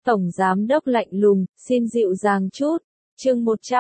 Tổng giám đốc lạnh lùng, xin dịu dàng chút. Chương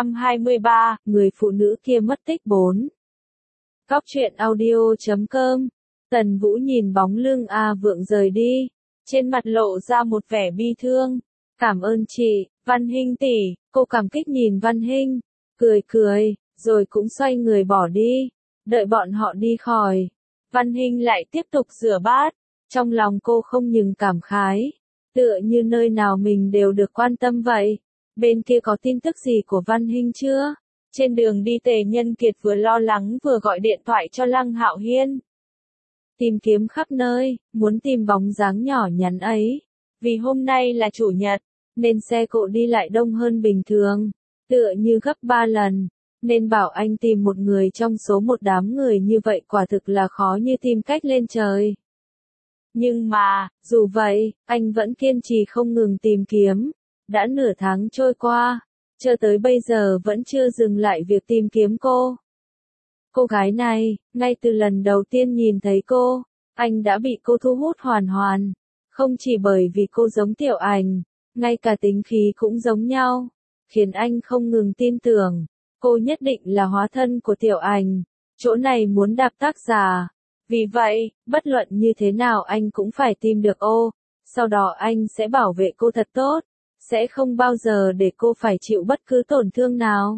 123, người phụ nữ kia mất tích 4. Cóc truyện audio.com. Tần Vũ nhìn bóng lưng A Vượng rời đi, trên mặt lộ ra một vẻ bi thương. Cảm ơn chị, Văn Hinh tỷ. Cô cảm kích nhìn Văn Hinh, cười, rồi cũng xoay người bỏ đi. Đợi bọn họ đi khỏi, Văn Hinh lại tiếp tục rửa bát. Trong lòng cô không ngừng cảm khái, tựa như nơi nào mình đều được quan tâm vậy. Bên kia có tin tức gì của Văn Hinh chưa? Trên đường đi Tề Nhân Kiệt vừa lo lắng vừa gọi điện thoại cho Lăng Hạo Hiên. Tìm kiếm khắp nơi, muốn tìm bóng dáng nhỏ nhắn ấy. Vì hôm nay là chủ nhật, nên xe cộ đi lại đông hơn bình thường, tựa như gấp 3 lần. Nên bảo anh tìm một người trong số một đám người như vậy quả thực là khó như tìm cách lên trời. Nhưng mà, dù vậy, anh vẫn kiên trì không ngừng tìm kiếm. Đã nửa tháng trôi qua, cho tới bây giờ vẫn chưa dừng lại việc tìm kiếm cô. Cô gái này, ngay từ lần đầu tiên nhìn thấy cô, anh đã bị cô thu hút hoàn hoàn. Không chỉ bởi vì cô giống Tiểu Ảnh, ngay cả tính khí cũng giống nhau, khiến anh không ngừng tin tưởng, cô nhất định là hóa thân của Tiểu Ảnh. Chỗ này muốn đạp tác giả. Vì vậy, bất luận như thế nào anh cũng phải tìm được cô, sau đó anh sẽ bảo vệ cô thật tốt, sẽ không bao giờ để cô phải chịu bất cứ tổn thương nào.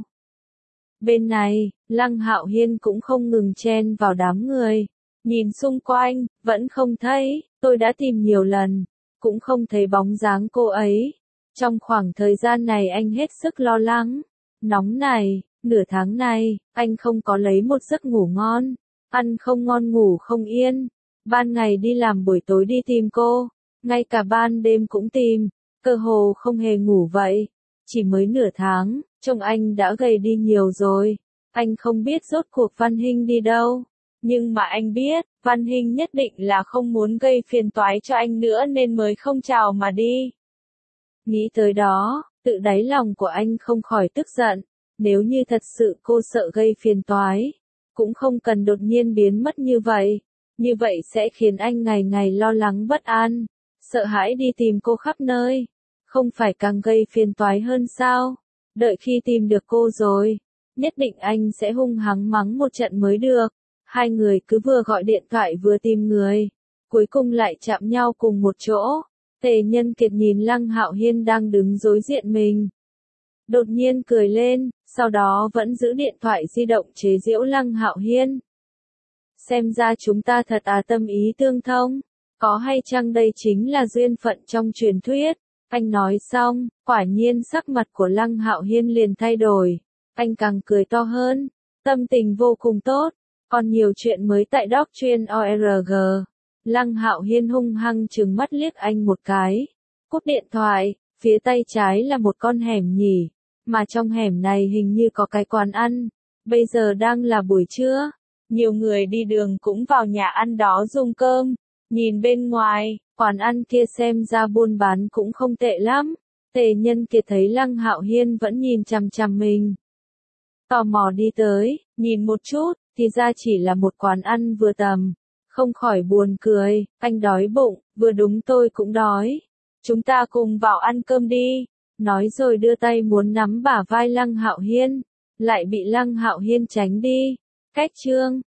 Bên này, Lăng Hạo Hiên cũng không ngừng chen vào đám người, nhìn xung quanh, vẫn không thấy, tôi đã tìm nhiều lần, cũng không thấy bóng dáng cô ấy. Trong khoảng thời gian này anh hết sức lo lắng, nóng này, nửa tháng này, anh không có lấy một giấc ngủ ngon. Ăn không ngon ngủ không yên, ban ngày đi làm buổi tối đi tìm cô, ngay cả ban đêm cũng tìm, cơ hồ không hề ngủ vậy. Chỉ mới nửa tháng, trông anh đã gầy đi nhiều rồi. Anh không biết rốt cuộc Văn Hinh đi đâu, nhưng mà anh biết, Văn Hinh nhất định là không muốn gây phiền toái cho anh nữa nên mới không chào mà đi. Nghĩ tới đó, tự đáy lòng của anh không khỏi tức giận, nếu như thật sự cô sợ gây phiền toái, cũng không cần đột nhiên biến mất như vậy sẽ khiến anh ngày ngày lo lắng bất an, sợ hãi đi tìm cô khắp nơi, không phải càng gây phiền toái hơn sao? Đợi khi tìm được cô rồi, nhất định anh sẽ hung hăng mắng một trận mới được. Hai người cứ vừa gọi điện thoại vừa tìm người, cuối cùng lại chạm nhau cùng một chỗ. Tề Nhân Kiệt nhìn Lăng Hạo Hiên đang đứng đối diện mình, đột nhiên cười lên, sau đó vẫn giữ điện thoại di động chế giễu Lăng Hạo Hiên. Xem ra chúng ta thật tâm ý tương thông, có hay chăng đây chính là duyên phận trong truyền thuyết. Anh nói xong, quả nhiên sắc mặt của Lăng Hạo Hiên liền thay đổi, anh càng cười to hơn, tâm tình vô cùng tốt, còn nhiều chuyện mới tại Doc Chuyên ORG. Lăng Hạo Hiên hung hăng trừng mắt liếc anh một cái, cúp điện thoại, phía tay trái là một con hẻm nhỉ. Mà trong hẻm này hình như có cái quán ăn, bây giờ đang là buổi trưa, nhiều người đi đường cũng vào nhà ăn đó dùng cơm, nhìn bên ngoài, quán ăn kia xem ra buôn bán cũng không tệ lắm. Tề Nhân Kiệt thấy Lăng Hạo Hiên vẫn nhìn chằm chằm mình, tò mò đi tới, nhìn một chút, thì ra chỉ là một quán ăn vừa tầm, không khỏi buồn cười, anh đói bụng, vừa đúng tôi cũng đói, chúng ta cùng vào ăn cơm đi. Nói rồi đưa tay muốn nắm bả vai Lăng Hạo Hiên, lại bị Lăng Hạo Hiên tránh đi. Cách chương